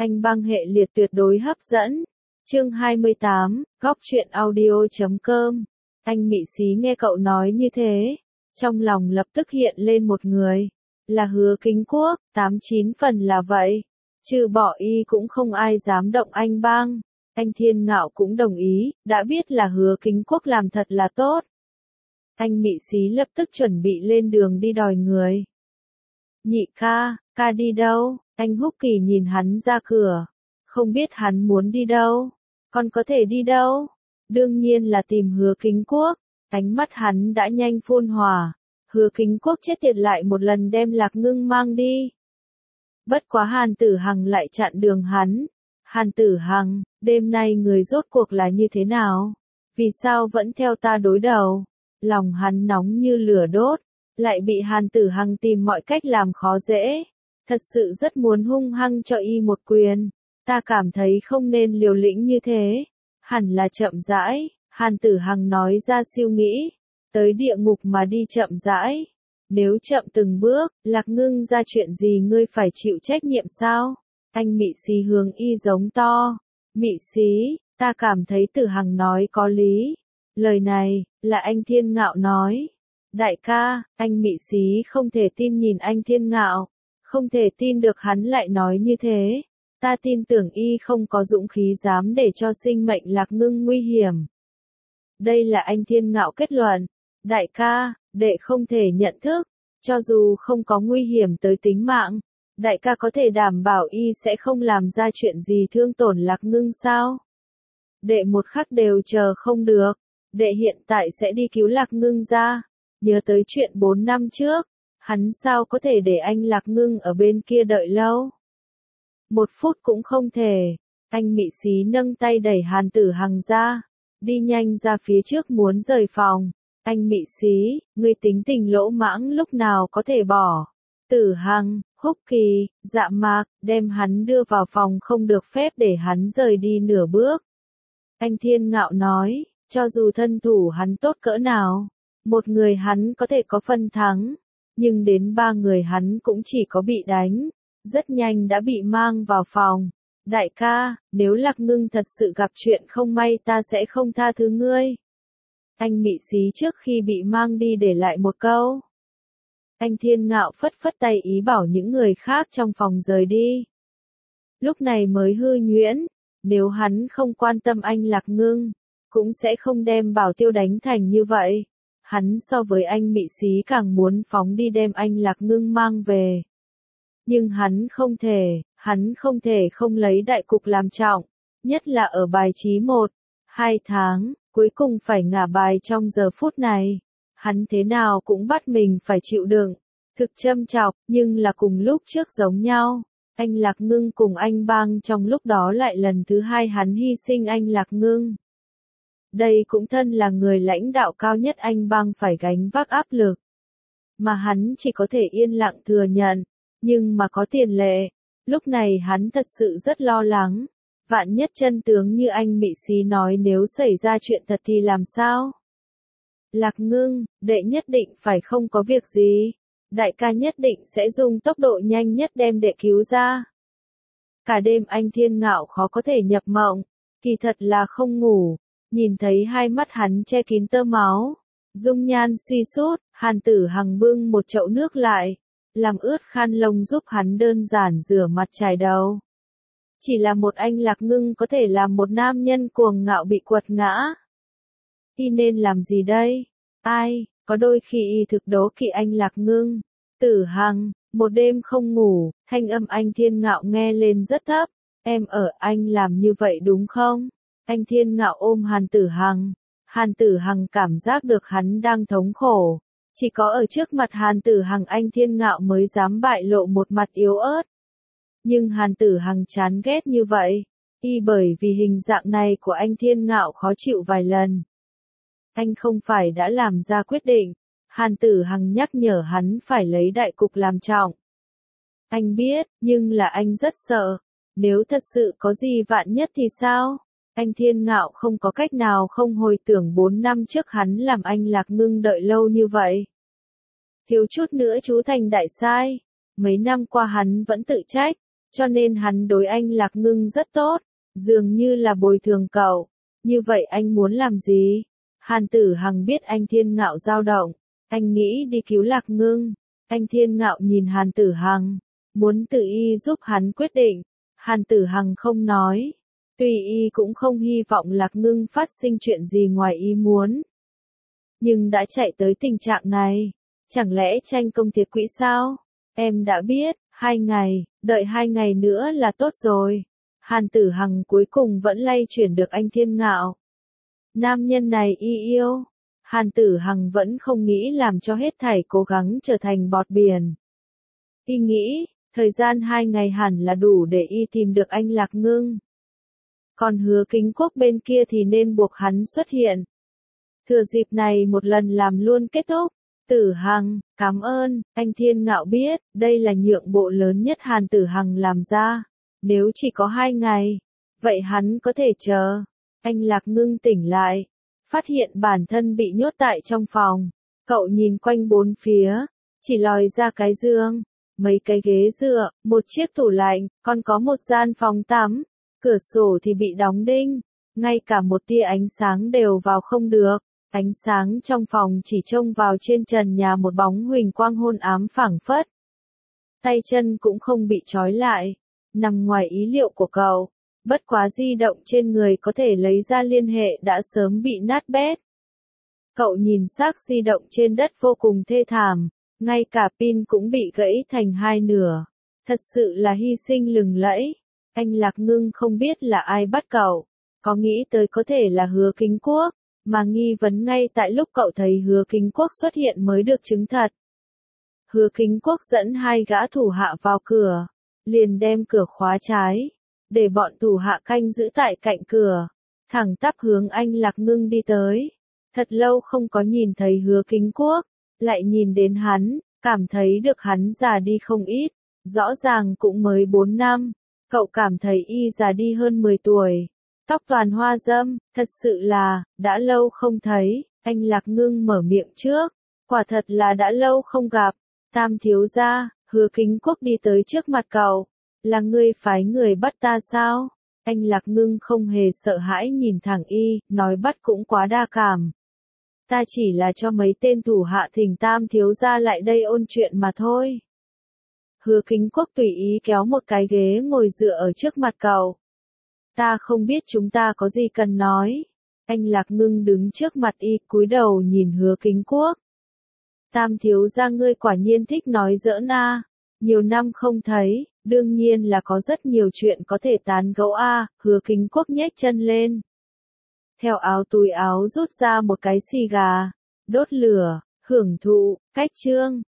Anh băng hệ liệt tuyệt đối hấp dẫn. Chương 28, góc truyện audio.com. Anh mị xí nghe cậu nói như thế, trong lòng lập tức hiện lên một người, là Hứa Kính Quốc, 89 phần là vậy. Trừ bỏ y cũng không ai dám động anh băng. Anh Thiên Ngạo cũng đồng ý, đã biết là Hứa Kính Quốc làm thật là tốt. Anh mị xí lập tức chuẩn bị lên đường đi đòi người. Nhị ca, ca đi đâu? Anh Húc Kỳ nhìn hắn ra cửa. Không biết hắn muốn đi đâu. Con có thể đi đâu? Đương nhiên là tìm Hứa Kính Quốc. Ánh mắt hắn đã nhanh phun hỏa. Hứa Kính Quốc chết tiệt lại một lần đem Lạc Ngưng mang đi. Bất quá Hàn Tử Hằng lại chặn đường hắn. Hàn Tử Hằng, đêm nay người rốt cuộc là như thế nào? Vì sao vẫn theo ta đối đầu? Lòng hắn nóng như lửa đốt, lại bị Hàn Tử Hằng tìm mọi cách làm khó dễ. Thật sự rất muốn hung hăng cho y một quyền. Ta cảm thấy không nên liều lĩnh như thế. Hẳn là chậm rãi, Hàn Tử Hằng nói ra siêu nghĩ. Tới địa ngục mà đi chậm rãi. Nếu chậm từng bước, Lạc Ngưng ra chuyện gì ngươi phải chịu trách nhiệm sao? Anh mị xí hướng y giống to. Mị xí, ta cảm thấy Tử Hằng nói có lý. Lời này, là anh Thiên Ngạo nói. Đại ca, anh mị xí không thể tin nhìn anh Thiên Ngạo. Không thể tin được hắn lại nói như thế. Ta tin tưởng y không có dũng khí dám để cho sinh mệnh Lạc Ngưng nguy hiểm. Đây là anh Thiên Ngạo kết luận. Đại ca, đệ không thể nhận thức. Cho dù không có nguy hiểm tới tính mạng, đại ca có thể đảm bảo y sẽ không làm ra chuyện gì thương tổn Lạc Ngưng sao? Đệ một khắc đều chờ không được. Đệ hiện tại sẽ đi cứu Lạc Ngưng ra. Nhớ tới chuyện 4 năm trước. Hắn sao có thể để anh Lạc Ngưng ở bên kia đợi lâu? 1 phút cũng không thể. Anh mị xí nâng tay đẩy Hàn Tử Hằng ra. Đi nhanh ra phía trước muốn rời phòng. Anh mị xí, ngươi tính tình lỗ mãng lúc nào có thể bỏ. Tử Hằng, Húc Kỳ, Dạ Mạc, đem hắn đưa vào phòng không được phép để hắn rời đi nửa bước. Anh Thiên Ngạo nói, cho dù thân thủ hắn tốt cỡ nào, một người hắn có thể có phần thắng, nhưng đến 3 người hắn cũng chỉ có bị đánh, rất nhanh đã bị mang vào phòng. Đại ca, nếu Lạc Ngưng thật sự gặp chuyện không may ta sẽ không tha thứ ngươi. Anh mị xí trước khi bị mang đi để lại một câu. Anh Thiên Ngạo phất phất tay ý bảo những người khác trong phòng rời đi. Lúc này mới hư nhuyễn, nếu hắn không quan tâm anh Lạc Ngưng, cũng sẽ không đem Bảo Tiêu đánh thành như vậy. Hắn so với anh mị xí càng muốn phóng đi đem anh Lạc Ngưng mang về. Nhưng hắn không thể không lấy đại cục làm trọng, nhất là ở bài trí 1-2 tháng, cuối cùng phải ngả bài trong giờ phút này. Hắn thế nào cũng bắt mình phải chịu đựng, thực châm chọc, nhưng là cùng lúc trước giống nhau. Anh Lạc Ngưng cùng anh băng trong lúc đó lại lần thứ 2 hắn hy sinh anh Lạc Ngưng. Đây cũng thân là người lãnh đạo cao nhất anh băng phải gánh vác áp lực. Mà hắn chỉ có thể yên lặng thừa nhận, nhưng mà có tiền lệ. Lúc này hắn thật sự rất lo lắng. Vạn nhất chân tướng như anh mị xí nói nếu xảy ra chuyện thật thì làm sao? Lạc Ngưng, đệ nhất định phải không có việc gì. Đại ca nhất định sẽ dùng tốc độ nhanh nhất đem đệ cứu ra. Cả đêm anh Thiên Ngạo khó có thể nhập mộng. Kỳ thật là không ngủ. Nhìn thấy hai mắt hắn che kín tơ máu. Dung nhan suy sút, Hàn Tử Hằng bưng một chậu nước lại. Làm ướt khăn lông giúp hắn đơn giản rửa mặt chải đầu. Chỉ là một anh Lạc Ngưng có thể làm một nam nhân cuồng ngạo bị quật ngã. Y nên làm gì đây? Ai, có đôi khi y thực đố kỵ anh Lạc Ngưng. Tử Hằng, một đêm không ngủ, thanh âm anh Thiên Ngạo nghe lên rất thấp. Em ở anh làm như vậy đúng không? Anh Thiên Ngạo ôm Hàn Tử Hằng. Hàn Tử Hằng cảm giác được hắn đang thống khổ. Chỉ có ở trước mặt Hàn Tử Hằng anh Thiên Ngạo mới dám bại lộ một mặt yếu ớt. Nhưng Hàn Tử Hằng chán ghét như vậy. Y bởi vì hình dạng này của anh Thiên Ngạo khó chịu vài lần. Anh không phải đã làm ra quyết định. Hàn Tử Hằng nhắc nhở hắn phải lấy đại cục làm trọng. Anh biết, nhưng là anh rất sợ. Nếu thật sự có gì vạn nhất thì sao? Anh Thiên Ngạo không có cách nào không hồi tưởng 4 năm trước hắn làm anh Lạc Ngưng đợi lâu như vậy. Thiếu chút nữa chú thành đại sai. Mấy năm qua hắn vẫn tự trách. cho nên hắn đối anh Lạc Ngưng rất tốt, dường như là bồi thường cậu. Như vậy anh muốn làm gì? Hàn Tử Hằng biết anh Thiên Ngạo dao động, anh nghĩ đi cứu Lạc Ngưng. Anh Thiên Ngạo nhìn Hàn Tử Hằng, muốn tự y giúp hắn quyết định. Hàn Tử Hằng không nói, tuy y cũng không hy vọng Lạc Ngưng phát sinh chuyện gì ngoài ý muốn. Nhưng đã chạy tới tình trạng này, chẳng lẽ tranh công thiệt quỹ sao? Em đã biết, 2 ngày, đợi 2 ngày nữa là tốt rồi. Hàn Tử Hằng cuối cùng vẫn lay chuyển được anh Thiên Ngạo. Nam nhân này y yêu. Hàn Tử Hằng vẫn không nghĩ làm cho hết thảy cố gắng trở thành bọt biển. Y nghĩ, thời gian 2 ngày hẳn là đủ để y tìm được anh Lạc Ngưng. Còn Hứa Kính Quốc bên kia thì nên buộc hắn xuất hiện. Thừa dịp này một lần làm luôn kết thúc. Tử Hằng, cảm ơn, anh Thiên Ngạo biết, đây là nhượng bộ lớn nhất Hàn Tử Hằng làm ra. Nếu chỉ có 2 ngày, vậy hắn có thể chờ. Anh Lạc Ngưng tỉnh lại, phát hiện bản thân bị nhốt tại trong phòng. Cậu nhìn quanh bốn phía, chỉ lòi ra cái giường, mấy cái ghế dựa, một chiếc tủ lạnh, còn có một gian phòng tắm. Cửa sổ thì bị đóng đinh, ngay cả một tia ánh sáng đều vào không được. Ánh sáng trong phòng chỉ trông vào trên trần nhà một bóng huỳnh quang hôn ám phảng phất. Tay chân cũng không bị trói lại, nằm ngoài ý liệu của cậu. Bất quá di động trên người có thể lấy ra liên hệ đã sớm bị nát bét. Cậu nhìn xác di động trên đất vô cùng thê thảm, ngay cả pin cũng bị gãy thành 2 nửa. Thật sự là hy sinh lừng lẫy. Anh Lạc Ngưng không biết là ai bắt cậu, có nghĩ tới có thể là Hứa Kính Quốc, mà nghi vấn ngay tại lúc cậu thấy Hứa Kính Quốc xuất hiện mới được chứng thật. Hứa Kính Quốc dẫn 2 gã thủ hạ vào cửa, liền đem cửa khóa trái, để bọn thủ hạ canh giữ tại cạnh cửa, thẳng tắp hướng anh Lạc Ngưng đi tới. Thật lâu không có nhìn thấy Hứa Kính Quốc, lại nhìn đến hắn, cảm thấy được hắn già đi không ít, rõ ràng cũng mới 4 năm, cậu cảm thấy y già đi hơn 10 tuổi. Tóc toàn hoa râm, thật sự là, đã lâu không thấy, anh Lạc Ngưng mở miệng trước, quả thật là đã lâu không gặp. Tam thiếu gia, Hứa Kính Quốc đi tới trước mặt cậu, là ngươi phái người bắt ta sao? Anh Lạc Ngưng không hề sợ hãi nhìn thẳng y, nói bắt cũng quá đa cảm. Ta chỉ là cho mấy tên thủ hạ thỉnh Tam thiếu gia lại đây ôn chuyện mà thôi. Hứa Kính Quốc tùy ý kéo một cái ghế ngồi dựa ở trước mặt cậu. Ta không biết chúng ta có gì cần nói. Anh Lạc Ngưng đứng trước mặt y, cúi đầu nhìn Hứa Kính Quốc. Tam thiếu gia ngươi quả nhiên thích nói giỡn a. Nhiều năm không thấy, đương nhiên là có rất nhiều chuyện có thể tán gẫu a. Hứa Kính Quốc nhếch chân lên. Theo áo túi áo rút ra một cái xì gà, đốt lửa, hưởng thụ, cách chương.